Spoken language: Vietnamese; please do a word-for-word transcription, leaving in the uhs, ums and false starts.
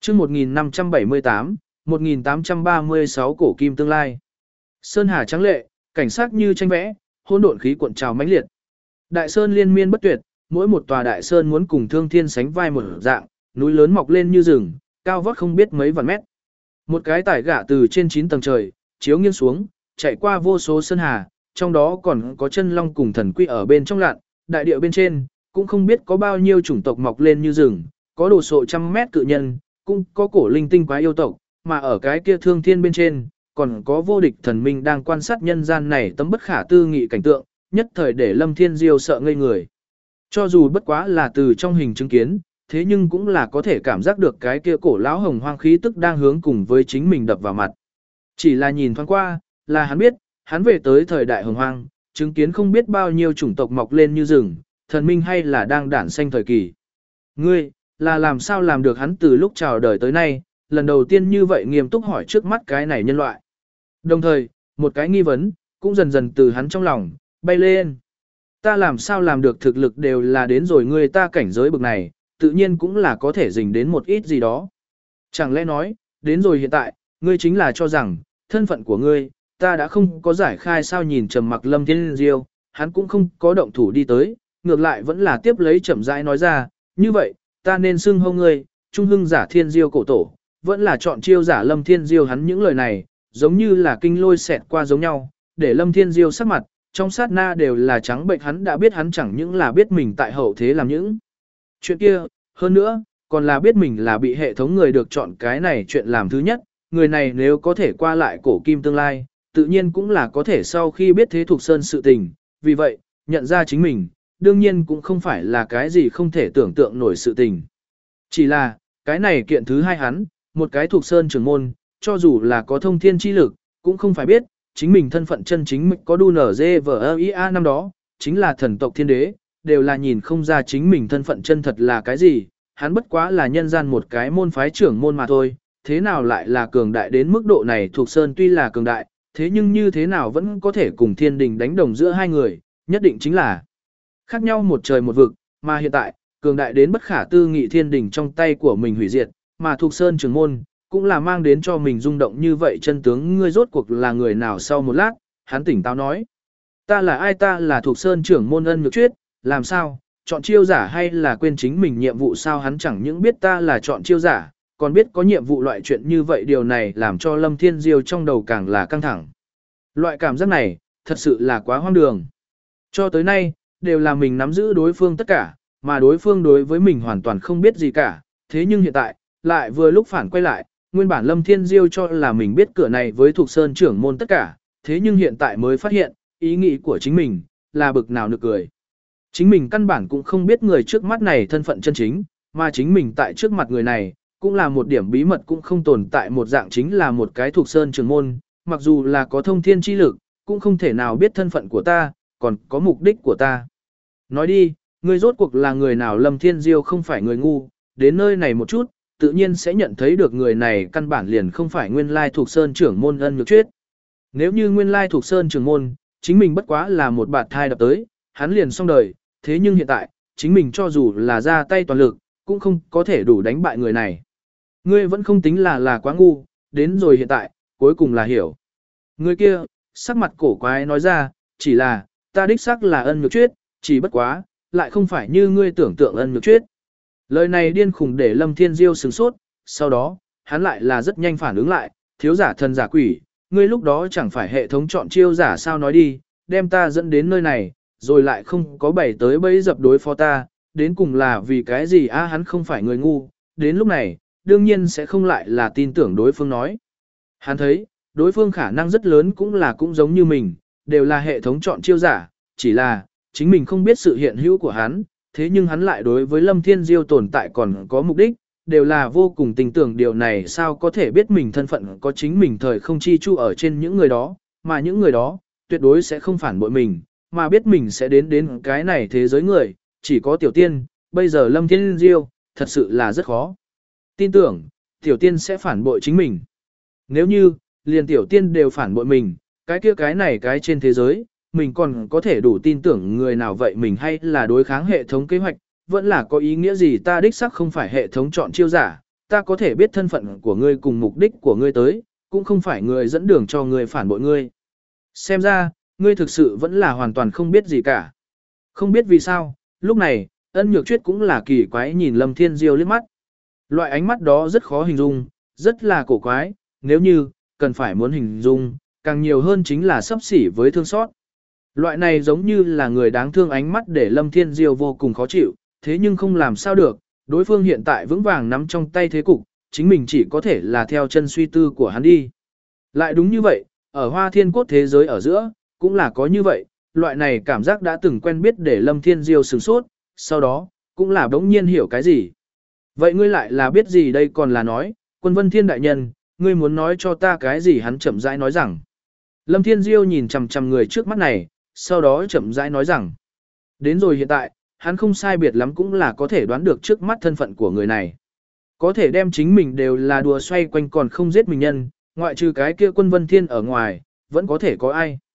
chương một nghìn năm trăm bảy mươi tám, một nghìn tám trăm ba mươi sáu cổ kim tương lai. Sơn hà trắng lệ, cảnh sắc như tranh vẽ, hỗn độn khí cuộn trào mãnh liệt. Đại sơn liên miên bất tuyệt, mỗi một tòa đại sơn muốn cùng thương thiên sánh vai một dạng, núi lớn mọc lên như rừng, cao vót không biết mấy vạn mét. Một cái tải gạ từ trên chín tầng trời, chiếu nghiêng xuống, chạy qua vô số sơn hà, trong đó còn có chân long cùng thần quy ở bên trong lặn, đại địa bên trên, cũng không biết có bao nhiêu chủng tộc mọc lên như rừng, có đồ sộ trăm mét cự nhân, cũng có cổ linh tinh quái yêu tộc, mà ở cái kia thương thiên bên trên, còn có vô địch thần minh đang quan sát nhân gian này tấm bất khả tư nghị cảnh tượng, nhất thời để Lâm Thiên Diêu sợ ngây người. Cho dù bất quá là từ trong hình chứng kiến, thế nhưng cũng là có thể cảm giác được cái kia cổ lão hồng hoang khí tức đang hướng cùng với chính mình đập vào mặt. Chỉ là nhìn thoáng qua, là hắn biết, hắn về tới thời đại hồng hoang, chứng kiến không biết bao nhiêu chủng tộc mọc lên như rừng, thần minh hay là đang đản sanh thời kỳ. Ngươi, là làm sao làm được hắn từ lúc chào đời tới nay, lần đầu tiên như vậy nghiêm túc hỏi trước mắt cái này nhân loại. Đồng thời, một cái nghi vấn, cũng dần dần từ hắn trong lòng, bay lên. Ta làm sao làm được thực lực đều là đến rồi ngươi ta cảnh giới bực này, tự nhiên cũng là có thể dình đến một ít gì đó. Chẳng lẽ nói, đến rồi hiện tại, ngươi chính là cho rằng, thân phận của ngươi, ta đã không có giải khai sao nhìn trầm mặc Lâm Thiên Diêu, hắn cũng không có động thủ đi tới, ngược lại vẫn là tiếp lấy chậm rãi nói ra, như vậy, ta nên xưng hô ngươi, trung hưng giả Thiên Diêu cổ tổ, vẫn là chọn chiêu giả Lâm Thiên Diêu. Hắn những lời này, giống như là kinh lôi xẹt qua giống nhau, để Lâm Thiên Diêu sắc mặt, trong sát na đều là trắng bệnh. Hắn đã biết hắn chẳng những là biết mình tại hậu thế làm những chuyện kia, hơn nữa, còn là biết mình là bị hệ thống người được chọn cái này chuyện làm thứ nhất, người này nếu có thể qua lại cổ kim tương lai, tự nhiên cũng là có thể sau khi biết thế thuộc sơn sự tình, vì vậy, nhận ra chính mình, đương nhiên cũng không phải là cái gì không thể tưởng tượng nổi sự tình. Chỉ là, cái này kiện thứ hai hắn, một cái thuộc sơn trưởng môn, cho dù là có thông thiên chi lực, cũng không phải biết, chính mình thân phận chân chính mình có đu nở dê vờ i a năm đó, chính là thần tộc thiên đế, đều là nhìn không ra chính mình thân phận chân thật là cái gì, hắn bất quá là nhân gian một cái môn phái trưởng môn mà thôi, thế nào lại là cường đại đến mức độ này. Thuộc sơn tuy là cường đại, thế nhưng như thế nào vẫn có thể cùng thiên đình đánh đồng giữa hai người, nhất định chính là khác nhau một trời một vực, mà hiện tại, cường đại đến bất khả tư nghị thiên đình trong tay của mình hủy diệt, mà thuộc sơn trưởng môn, cũng là mang đến cho mình rung động như vậy. Chân tướng ngươi rốt cuộc là người nào? Sau một lát, hắn tỉnh táo nói, ta là ai? Ta là thuộc sơn trưởng môn Ân Nhược Chuyết. Làm sao, chọn chiêu giả hay là quên chính mình nhiệm vụ sao? Hắn chẳng những biết ta là chọn chiêu giả, còn biết có nhiệm vụ loại chuyện như vậy. Điều này làm cho Lâm Thiên Diêu trong đầu càng là căng thẳng. Loại cảm giác này, thật sự là quá hoang đường. Cho tới nay, đều là mình nắm giữ đối phương tất cả, mà đối phương đối với mình hoàn toàn không biết gì cả. Thế nhưng hiện tại, lại vừa lúc phản quay lại, nguyên bản Lâm Thiên Diêu cho là mình biết cửa này với thuộc sơn trưởng môn tất cả, thế nhưng hiện tại mới phát hiện, ý nghĩ của chính mình, là bực nào nực cười. Chính mình căn bản cũng không biết người trước mắt này thân phận chân chính, mà chính mình tại trước mặt người này, cũng là một điểm bí mật cũng không tồn tại, một dạng chính là một cái thuộc sơn trưởng môn, mặc dù là có thông thiên chi lực, cũng không thể nào biết thân phận của ta, còn có mục đích của ta. Nói đi, ngươi rốt cuộc là người nào? Lâm Thiên Diêu không phải người ngu, đến nơi này một chút, tự nhiên sẽ nhận thấy được người này căn bản liền không phải nguyên lai thuộc sơn trưởng môn Ân Nhược Chuyết. Nếu như nguyên lai thuộc sơn trưởng môn, chính mình bất quá là một bạt thai đập tới, hắn liền xong đời, thế nhưng hiện tại, chính mình cho dù là ra tay toàn lực, cũng không có thể đủ đánh bại người này. Ngươi vẫn không tính là là quá ngu, đến rồi hiện tại, cuối cùng là hiểu. Người kia, sắc mặt cổ quái nói ra, chỉ là, ta đích xác là Ân Nhược Chuyết, chỉ bất quá, lại không phải như ngươi tưởng tượng Ân Nhược Chuyết. Lời này điên khủng để Lâm Thiên Diêu sửng sốt, sau đó, hắn lại là rất nhanh phản ứng lại, thiếu giả thần giả quỷ, ngươi lúc đó chẳng phải hệ thống chọn chiêu giả sao? Nói đi, đem ta dẫn đến nơi này, rồi lại không có bày tới bẫy dập đối phó ta, đến cùng là vì cái gì? A hắn không phải người ngu, đến lúc này, đương nhiên sẽ không lại là tin tưởng đối phương nói. Hắn thấy, đối phương khả năng rất lớn cũng là cũng giống như mình, đều là hệ thống chọn chiêu giả, chỉ là, chính mình không biết sự hiện hữu của hắn, thế nhưng hắn lại đối với Lâm Thiên Diêu tồn tại còn có mục đích, đều là vô cùng tin tưởng. Điều này sao có thể biết mình thân phận có chính mình thời không chi chu ở trên những người đó, mà những người đó, tuyệt đối sẽ không phản bội mình, mà biết mình sẽ đến đến cái này thế giới người, chỉ có Tiểu Tiên, bây giờ Lâm Thiên Diêu, thật sự là rất khó tin tưởng, Tiểu Tiên sẽ phản bội chính mình. Nếu như, liền Tiểu Tiên đều phản bội mình, cái kia cái này cái trên thế giới, mình còn có thể đủ tin tưởng người nào vậy? Mình hay là đối kháng hệ thống kế hoạch, vẫn là có ý nghĩa gì? Ta đích xác không phải hệ thống chọn chiêu giả, ta có thể biết thân phận của ngươi cùng mục đích của ngươi tới, cũng không phải người dẫn đường cho ngươi phản bội ngươi. Xem ra, ngươi thực sự vẫn là hoàn toàn không biết gì cả. Không biết vì sao, lúc này, Ân Nhược Chuyết cũng là kỳ quái nhìn Lâm Thiên Diêu liếc mắt. Loại ánh mắt đó rất khó hình dung, rất là cổ quái, nếu như, cần phải muốn hình dung, càng nhiều hơn chính là sấp xỉ với thương xót. Loại này giống như là người đáng thương ánh mắt để Lâm Thiên Diêu vô cùng khó chịu, thế nhưng không làm sao được, đối phương hiện tại vững vàng nắm trong tay thế cục, chính mình chỉ có thể là theo chân suy tư của hắn đi. Lại đúng như vậy, ở Hoa Thiên Cốt thế giới ở giữa, cũng là có như vậy, loại này cảm giác đã từng quen biết để Lâm Thiên Diêu sửng sốt, sau đó, cũng là đống nhiên hiểu cái gì. Vậy ngươi lại là biết gì đây còn là nói, Quân Vân Thiên đại nhân, ngươi muốn nói cho ta cái gì hắn chậm rãi nói rằng. Lâm Thiên Diêu nhìn chằm chằm người trước mắt này, sau đó chậm rãi nói rằng. Đến rồi hiện tại, hắn không sai biệt lắm cũng là có thể đoán được trước mắt thân phận của người này. Có thể đem chính mình đều là đùa xoay quanh còn không giết mình nhân, ngoại trừ cái kia Quân Vân Thiên ở ngoài, vẫn có thể có ai.